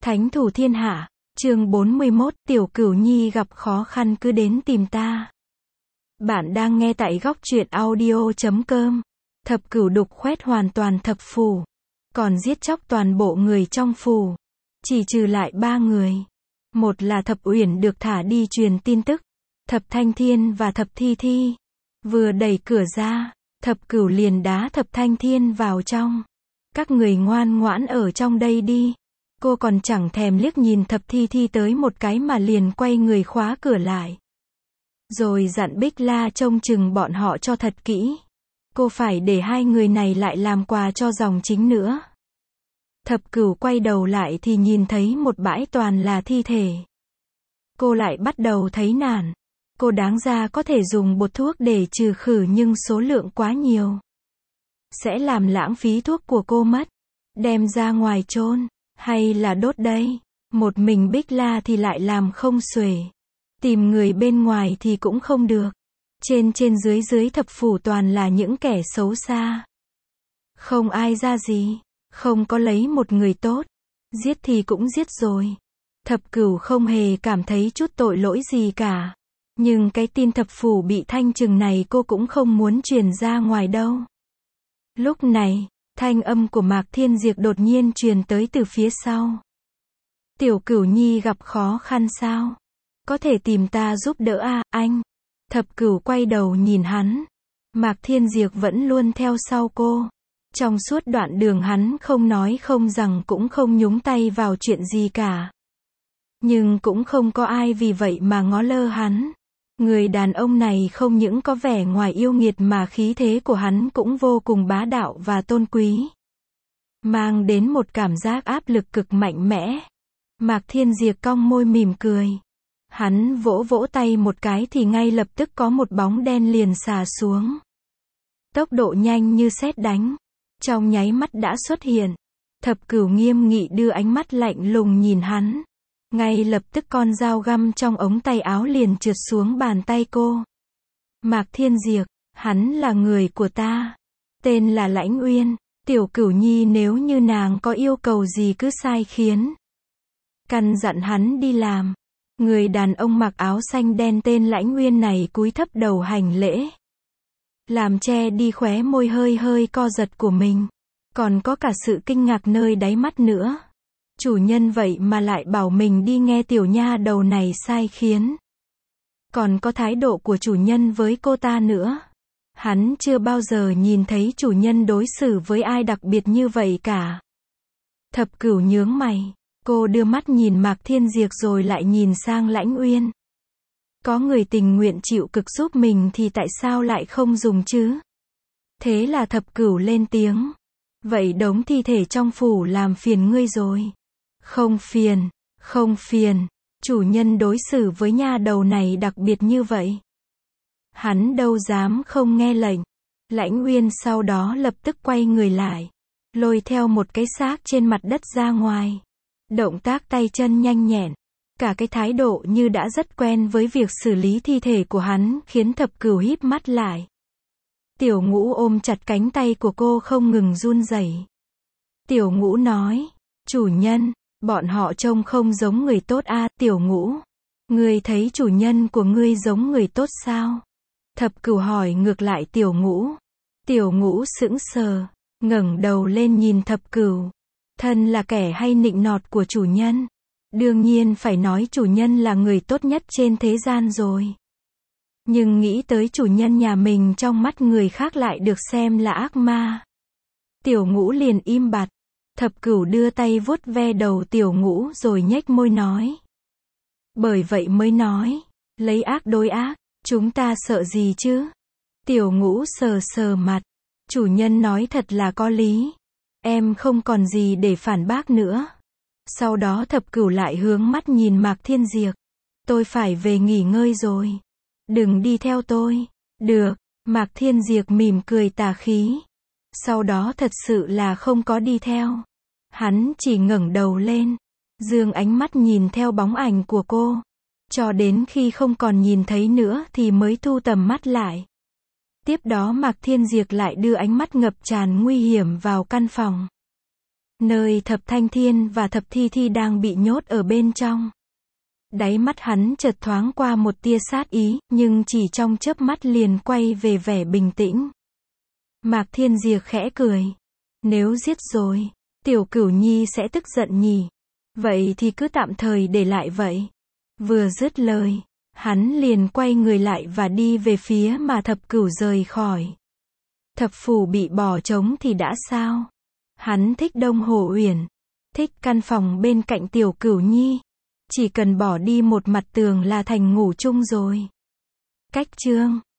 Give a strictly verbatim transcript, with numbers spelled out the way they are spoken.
Thánh thủ thiên hạ, chương bốn mươi mốt, Tiểu Cửu Nhi gặp khó khăn cứ đến tìm ta. Bạn đang nghe tại góc truyện audio chấm com. Thập cửu đục khoét hoàn toàn thập phù, còn giết chóc toàn bộ người trong phù, chỉ trừ lại ba người. Một là Thập Uyển được thả đi truyền tin tức, Thập Thanh Thiên và Thập Thi Thi. Vừa đẩy cửa ra, Thập Cửu liền đá Thập Thanh Thiên vào trong. Các người ngoan ngoãn ở trong đây đi. Cô còn chẳng thèm liếc nhìn Thập Thi Thi tới một cái mà liền quay người khóa cửa lại. Rồi dặn Bích La trông chừng bọn họ cho thật kỹ. Cô phải để hai người này lại làm quà cho dòng chính nữa. Thập Cửu quay đầu lại thì nhìn thấy một bãi toàn là thi thể. Cô lại bắt đầu thấy nản. Cô đáng ra có thể dùng bột thuốc để trừ khử nhưng số lượng quá nhiều. Sẽ làm lãng phí thuốc của cô mất. Đem ra ngoài chôn, hay là đốt đây? Một mình Bích La thì lại làm không xuể. Tìm người bên ngoài thì cũng không được. Trên trên dưới dưới thập phủ toàn là những kẻ xấu xa. Không ai ra gì. Không có lấy một người tốt. Giết thì cũng giết rồi. Thập Cửu không hề cảm thấy chút tội lỗi gì cả. Nhưng cái tin thập phủ bị thanh trừng này cô cũng không muốn truyền ra ngoài đâu. Lúc này, thanh âm của Mạc Thiên Diệp đột nhiên truyền tới từ phía sau. Tiểu Cửu Nhi gặp khó khăn sao? Có thể tìm ta giúp đỡ à, anh? Thập Cửu quay đầu nhìn hắn. Mạc Thiên Diệp vẫn luôn theo sau cô. Trong suốt đoạn đường hắn không nói không rằng cũng không nhúng tay vào chuyện gì cả. Nhưng cũng không có ai vì vậy mà ngó lơ hắn. Người đàn ông này không những có vẻ ngoài yêu nghiệt mà khí thế của hắn cũng vô cùng bá đạo và tôn quý. Mang đến một cảm giác áp lực cực mạnh mẽ. Mạc Thiên Diệp cong môi mỉm cười. Hắn vỗ vỗ tay một cái thì ngay lập tức có một bóng đen liền xà xuống. Tốc độ nhanh như sét đánh. Trong nháy mắt đã xuất hiện. Thập Cửu nghiêm nghị đưa ánh mắt lạnh lùng nhìn hắn. Ngay lập tức con dao găm trong ống tay áo liền trượt xuống bàn tay cô. Mạc Thiên Diệp, hắn là người của ta. Tên là Lãnh Uyên. Tiểu Cửu Nhi nếu như nàng có yêu cầu gì cứ sai khiến. Căn dặn hắn đi làm. Người đàn ông mặc áo xanh đen tên Lãnh Uyên này cúi thấp đầu hành lễ. Làm che đi khóe môi hơi hơi co giật của mình. Còn có cả sự kinh ngạc nơi đáy mắt nữa. Chủ nhân vậy mà lại bảo mình đi nghe tiểu nha đầu này sai khiến. Còn có thái độ của chủ nhân với cô ta nữa. Hắn chưa bao giờ nhìn thấy chủ nhân đối xử với ai đặc biệt như vậy cả. Thập Cửu nhướng mày. Cô đưa mắt nhìn Mạc Thiên Diệp rồi lại nhìn sang Lãnh Uyên. Có người tình nguyện chịu cực giúp mình thì tại sao lại không dùng chứ? Thế là Thập Cửu lên tiếng. Vậy đống thi thể trong phủ làm phiền ngươi rồi. Không phiền, không phiền. Chủ nhân đối xử với nha đầu này đặc biệt như vậy. Hắn đâu dám không nghe lệnh. Lãnh Uyên sau đó lập tức quay người lại. Lôi theo một cái xác trên mặt đất ra ngoài. Động tác tay chân nhanh nhẹn. Cả cái thái độ như đã rất quen với việc xử lý thi thể của hắn khiến Thập Cửu híp mắt lại. Tiểu Ngũ ôm chặt cánh tay của cô không ngừng run rẩy. Tiểu Ngũ nói, chủ nhân, bọn họ trông không giống người tốt a. Tiểu Ngũ, ngươi thấy chủ nhân của ngươi giống người tốt sao? Thập Cửu hỏi ngược lại Tiểu Ngũ. Tiểu Ngũ sững sờ, ngẩng đầu lên nhìn Thập Cửu. Thân là kẻ hay nịnh nọt của chủ nhân. Đương nhiên phải nói chủ nhân là người tốt nhất trên thế gian rồi. Nhưng nghĩ tới chủ nhân nhà mình trong mắt người khác lại được xem là ác ma. Tiểu Ngũ liền im bặt. Thập Cửu đưa tay vuốt ve đầu Tiểu Ngũ rồi nhếch môi nói. Bởi vậy mới nói, lấy ác đối ác, chúng ta sợ gì chứ? Tiểu Ngũ sờ sờ mặt. Chủ nhân nói thật là có lý. Em không còn gì để phản bác nữa. Sau đó Thập Cửu lại hướng mắt nhìn Mạc Thiên Diệp. Tôi phải về nghỉ ngơi rồi. Đừng đi theo tôi. Được. Mạc Thiên Diệp mỉm cười tà khí. Sau đó thật sự là không có đi theo. Hắn chỉ ngẩng đầu lên. Dương ánh mắt nhìn theo bóng ảnh của cô. Cho đến khi không còn nhìn thấy nữa thì mới thu tầm mắt lại. Tiếp đó Mạc Thiên Diệp lại đưa ánh mắt ngập tràn nguy hiểm vào căn phòng. nơi Thập Thanh Thiên và Thập Thi Thi đang bị nhốt ở bên trong. Đáy mắt hắn chợt thoáng qua một tia sát ý, nhưng chỉ trong chớp mắt liền quay về vẻ bình tĩnh. Mạc Thiên Diệp khẽ cười. Nếu giết rồi, Tiểu Cửu Nhi sẽ tức giận nhỉ? Vậy thì cứ tạm thời để lại vậy. Vừa dứt lời, hắn liền quay người lại và đi về phía mà Thập Cửu rời khỏi. Thập phủ bị bỏ trống thì đã sao? Hắn thích Đông Hồ Uyển, thích căn phòng bên cạnh Tiểu Cửu Nhi. Chỉ cần bỏ đi một mặt tường là thành ngủ chung rồi. Cách chương